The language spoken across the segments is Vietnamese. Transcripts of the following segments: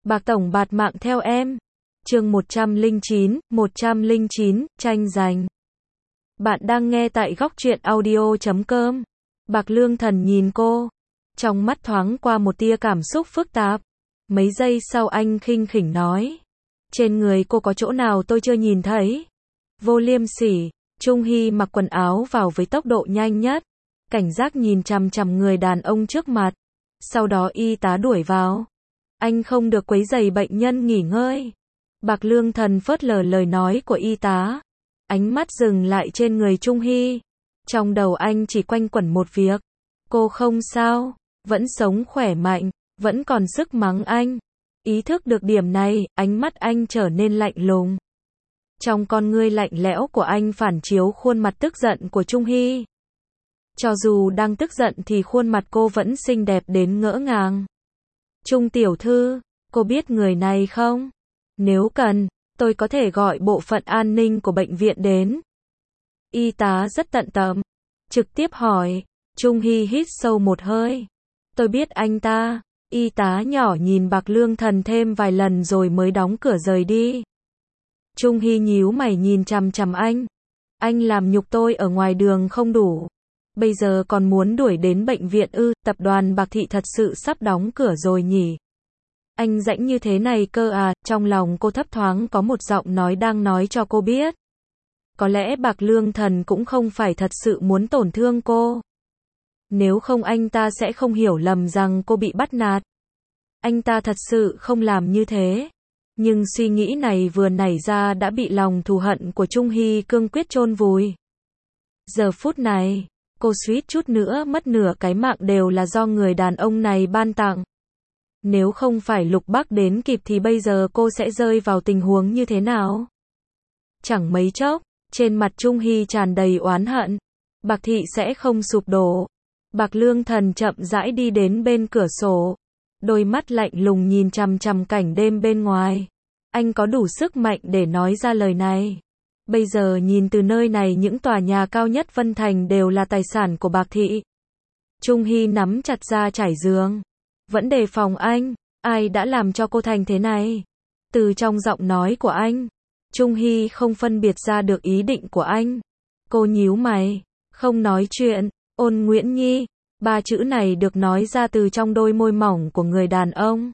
Bạc tổng bạt mạng theo em. Chương 109, tranh giành. Bạn đang nghe tại góc truyện audio.com. Bạc Lương Thần nhìn cô, trong mắt thoáng qua một tia cảm xúc phức tạp. Mấy giây sau anh khinh khỉnh nói, trên người cô có chỗ nào tôi chưa nhìn thấy? Vô liêm sỉ. Trung Hy mặc quần áo vào với tốc độ nhanh nhất, cảnh giác nhìn chằm chằm người đàn ông trước mặt. Sau đó y tá đuổi vào. Anh không được quấy rầy bệnh nhân nghỉ ngơi. Bạc Lương Thần phớt lờ lời nói của y tá, ánh mắt dừng lại trên người Trung Hy. Trong đầu anh chỉ quanh quẩn một việc, cô không sao, vẫn sống khỏe mạnh, vẫn còn sức mắng anh. Ý thức được điểm này, ánh mắt anh trở nên lạnh lùng. Trong con ngươi lạnh lẽo của anh phản chiếu khuôn mặt tức giận của Trung Hy. Cho dù đang tức giận thì khuôn mặt cô vẫn xinh đẹp đến ngỡ ngàng. Trung tiểu thư, cô biết người này không? Nếu cần, tôi có thể gọi bộ phận an ninh của bệnh viện đến. Y tá rất tận tâm, trực tiếp hỏi. Trung Hy hít sâu một hơi. Tôi biết anh ta. Y tá nhỏ nhìn Bạc Lương Thần thêm vài lần rồi mới đóng cửa rời đi. Trung Hy nhíu mày nhìn chằm chằm anh. Anh làm nhục tôi ở ngoài đường không đủ, bây giờ còn muốn đuổi đến bệnh viện ư? Tập đoàn Bạc Thị thật sự sắp đóng cửa rồi nhỉ? Anh rãnh như thế này cơ à? Trong lòng cô thấp thoáng có một giọng nói đang nói cho cô biết. Có lẽ Bạc Lương Thần cũng không phải thật sự muốn tổn thương cô. Nếu không anh ta sẽ không hiểu lầm rằng cô bị bắt nạt. Anh ta thật sự không làm như thế. Nhưng suy nghĩ này vừa nảy ra đã bị lòng thù hận của Trung Hy cương quyết chôn vùi. Giờ phút này, cô suýt chút nữa mất nửa cái mạng đều là do người đàn ông này ban tặng. Nếu không phải Lục Bắc đến kịp thì bây giờ cô sẽ rơi vào tình huống như thế nào? Chẳng mấy chốc, trên mặt Trung Hy tràn đầy oán hận. Bạc Thị sẽ không sụp đổ. Bạc Lương Thần chậm rãi đi đến bên cửa sổ, đôi mắt lạnh lùng nhìn chằm chằm cảnh đêm bên ngoài. Anh có đủ sức mạnh để nói ra lời này. Bây giờ nhìn từ nơi này những tòa nhà cao nhất Vân Thành đều là tài sản của Bạc Thị. Trung Hy nắm chặt ra trải giường, vẫn đề phòng anh. Ai đã làm cho cô thành thế này? Từ trong giọng nói của anh, Trung Hy không phân biệt ra được ý định của anh. Cô nhíu mày, không nói chuyện. Ôn Nguyễn Nhi, ba chữ này được nói ra từ trong đôi môi mỏng của người đàn ông.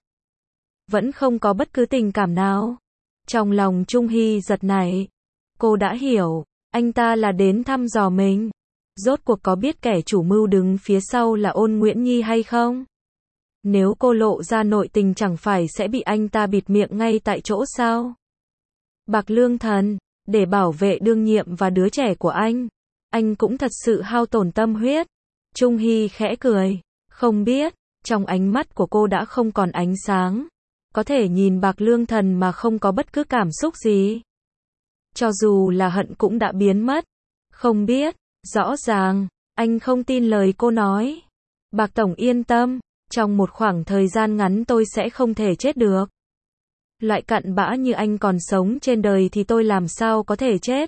Vẫn không có bất cứ tình cảm nào. Trong lòng Trung Hy giật nảy. Cô đã hiểu, anh ta là đến thăm dò mình. Rốt cuộc có biết kẻ chủ mưu đứng phía sau là Ôn Nguyễn Nhi hay không? Nếu cô lộ ra nội tình chẳng phải sẽ bị anh ta bịt miệng ngay tại chỗ sao? Bạc Lương Thần, để bảo vệ đương nhiệm và đứa trẻ của anh cũng thật sự hao tổn tâm huyết. Trung Hy khẽ cười, không biết, trong ánh mắt của cô đã không còn ánh sáng. Có thể nhìn Bạc Lương Thần mà không có bất cứ cảm xúc gì. Cho dù là hận cũng đã biến mất. Không biết, rõ ràng, anh không tin lời cô nói. Bạc tổng yên tâm, trong một khoảng thời gian ngắn tôi sẽ không thể chết được. Loại cặn bã như anh còn sống trên đời thì tôi làm sao có thể chết.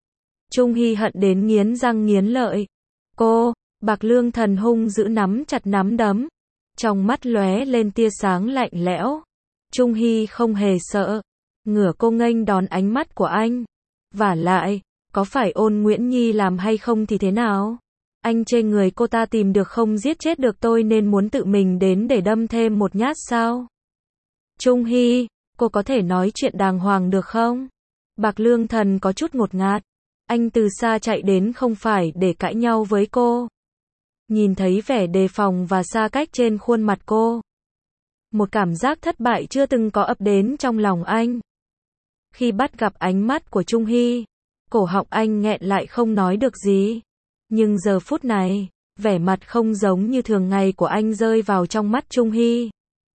Trung Hy hận đến nghiến răng nghiến lợi. Cô, Bạc Lương Thần hung dữ nắm chặt nắm đấm. Trong mắt lóe lên tia sáng lạnh lẽo. Trung Hy không hề sợ. Ngửa cô nghênh đón ánh mắt của anh. Vả lại, có phải Ôn Nguyễn Nhi làm hay không thì thế nào? Anh chê người cô ta tìm được không giết chết được tôi nên muốn tự mình đến để đâm thêm một nhát sao? Trung Hy, cô có thể nói chuyện đàng hoàng được không? Bạc Lương Thần có chút ngột ngạt. Anh từ xa chạy đến không phải để cãi nhau với cô. Nhìn thấy vẻ đề phòng và xa cách trên khuôn mặt cô, một cảm giác thất bại chưa từng có ập đến trong lòng anh. Khi bắt gặp ánh mắt của Trung Hy, cổ họng anh nghẹn lại không nói được gì. Nhưng giờ phút này, vẻ mặt không giống như thường ngày của anh rơi vào trong mắt Trung Hy.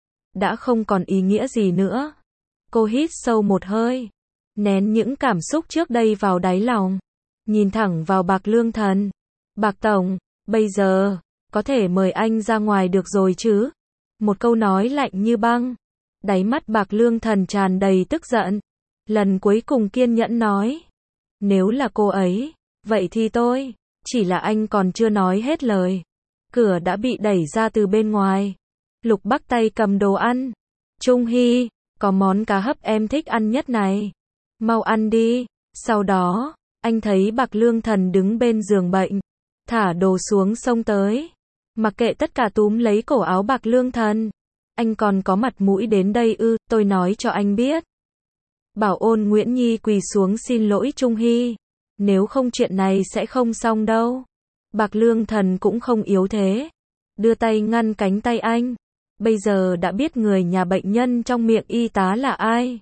Đã không còn ý nghĩa gì nữa. Cô hít sâu một hơi, nén những cảm xúc trước đây vào đáy lòng, nhìn thẳng vào Bạc Lương Thần. Bạc tổng, bây giờ, có thể mời anh ra ngoài được rồi chứ? Một câu nói lạnh như băng. Đáy mắt Bạc Lương Thần tràn đầy tức giận. Lần cuối cùng kiên nhẫn nói. Nếu là cô ấy, vậy thì tôi. Chỉ là anh còn chưa nói hết lời. Cửa đã bị đẩy ra từ bên ngoài. Lục Bắc tay cầm đồ ăn, Trung Hy, có món cá hấp em thích ăn nhất này. Mau ăn đi. Sau đó, anh thấy Bạc Lương Thần đứng bên giường bệnh, thả đồ xuống xông tới. Mặc kệ tất cả túm lấy cổ áo Bạc Lương Thần. Anh còn có mặt mũi đến đây ư, tôi nói cho anh biết. Bảo Ôn Nguyễn Nhi quỳ xuống xin lỗi Trung Hy. Nếu không chuyện này sẽ không xong đâu. Bạc Lương Thần cũng không yếu thế. Đưa tay ngăn cánh tay anh. Bây giờ đã biết người nhà bệnh nhân trong miệng y tá là ai.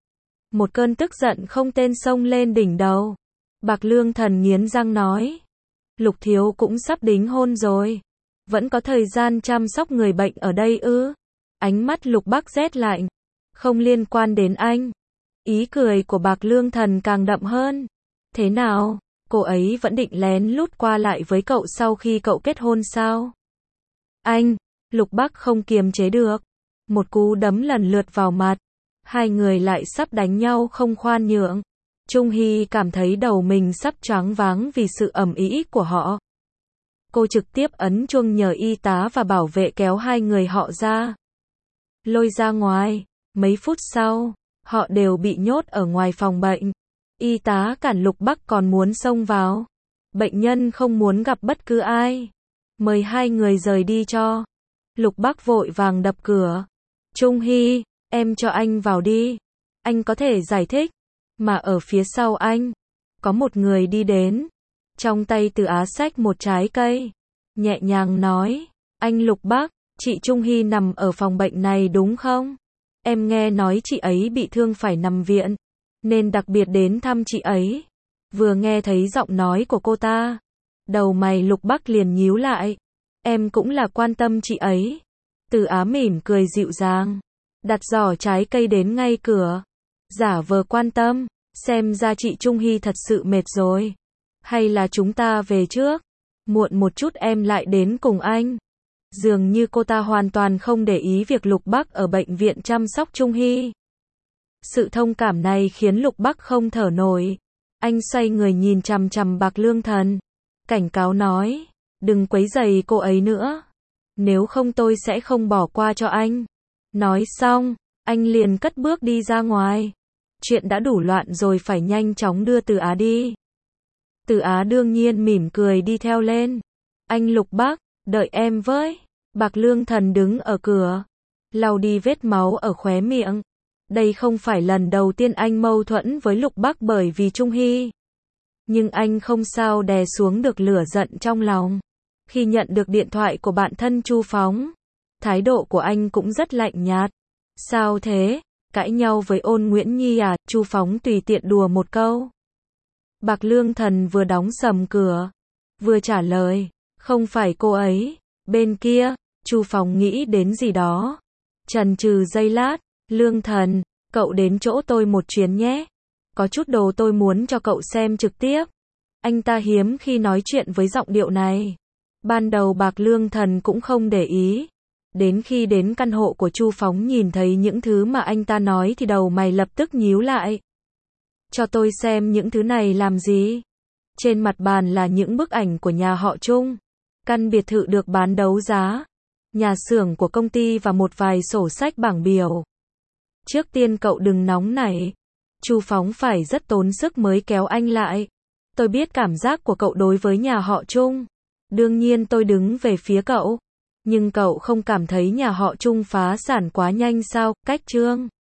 Một cơn tức giận không tên xông lên đỉnh đầu. Bạc Lương Thần nghiến răng nói. Lục thiếu cũng sắp đính hôn rồi. Vẫn có thời gian chăm sóc người bệnh ở đây ư? Ánh mắt Lục Bắc rét lạnh. Không liên quan đến anh. Ý cười của Bạc Lương Thần càng đậm hơn. Thế nào? Cô ấy vẫn định lén lút qua lại với cậu sau khi cậu kết hôn sao? Anh, Lục Bắc không kiềm chế được. Một cú đấm lần lượt vào mặt. Hai người lại sắp đánh nhau không khoan nhượng. Trung Hy cảm thấy đầu mình sắp choáng váng vì sự ầm ĩ của họ. Cô trực tiếp ấn chuông nhờ y tá và bảo vệ kéo hai người họ ra. Lôi ra ngoài. Mấy phút sau, họ đều bị nhốt ở ngoài phòng bệnh. Y tá cản Lục Bắc còn muốn xông vào. Bệnh nhân không muốn gặp bất cứ ai. Mời hai người rời đi cho. Lục Bắc vội vàng đập cửa. Trung Hy, em cho anh vào đi. Anh có thể giải thích. Mà ở phía sau anh, có một người đi đến. Trong tay Từ Á xách một trái cây. Nhẹ nhàng nói. Anh Lục Bắc, chị Trung Hy nằm ở phòng bệnh này đúng không? Em nghe nói chị ấy bị thương phải nằm viện. Nên đặc biệt đến thăm chị ấy. Vừa nghe thấy giọng nói của cô ta. Đầu mày Lục Bắc liền nhíu lại. Em cũng là quan tâm chị ấy. Từ Á mỉm cười dịu dàng. Đặt giỏ trái cây đến ngay cửa. Giả vờ quan tâm. Xem ra chị Trung Hy thật sự mệt rồi. Hay là chúng ta về trước? Muộn một chút em lại đến cùng anh. Dường như cô ta hoàn toàn không để ý việc Lục Bắc ở bệnh viện chăm sóc Trung Hy. Sự thông cảm này khiến Lục Bắc không thở nổi. Anh xoay người nhìn chằm chằm Bạc Lương Thần. Cảnh cáo nói. Đừng quấy rầy cô ấy nữa. Nếu không tôi sẽ không bỏ qua cho anh. Nói xong, anh liền cất bước đi ra ngoài. Chuyện đã đủ loạn rồi, phải nhanh chóng đưa Từ Á đi. Từ Á đương nhiên mỉm cười đi theo lên. Anh Lục Bắc, đợi em với. Bạc Lương Thần đứng ở cửa, lau đi vết máu ở khóe miệng. Đây không phải lần đầu tiên anh mâu thuẫn với Lục Bắc bởi vì Trung Hy. Nhưng anh không sao đè xuống được lửa giận trong lòng. Khi nhận được điện thoại của bạn thân Chu Phóng, thái độ của anh cũng rất lạnh nhạt. Sao thế? Cãi nhau với Ôn Nguyễn Nhi à? Chu Phóng tùy tiện đùa một câu. Bạc Lương Thần vừa đóng sầm cửa, vừa trả lời. Không phải cô ấy. Bên kia, Chu Phóng nghĩ đến gì đó. Chần chừ giây lát. Lương Thần, cậu đến chỗ tôi một chuyến nhé. Có chút đồ tôi muốn cho cậu xem trực tiếp. Anh ta hiếm khi nói chuyện với giọng điệu này. Ban đầu Bạc Lương Thần cũng không để ý. Đến khi đến căn hộ của Chu Phóng nhìn thấy những thứ mà anh ta nói thì đầu mày lập tức nhíu lại. Cho tôi xem những thứ này làm gì? Trên mặt bàn là những bức ảnh của nhà họ Trung. Căn biệt thự được bán đấu giá. Nhà xưởng của công ty và một vài sổ sách bảng biểu. Trước tiên cậu đừng nóng nảy. Chu Phóng phải rất tốn sức mới kéo anh lại. Tôi biết cảm giác của cậu đối với nhà họ Trung. Đương nhiên tôi đứng về phía cậu. Nhưng cậu không cảm thấy nhà họ Trung phá sản quá nhanh sao? Cách chương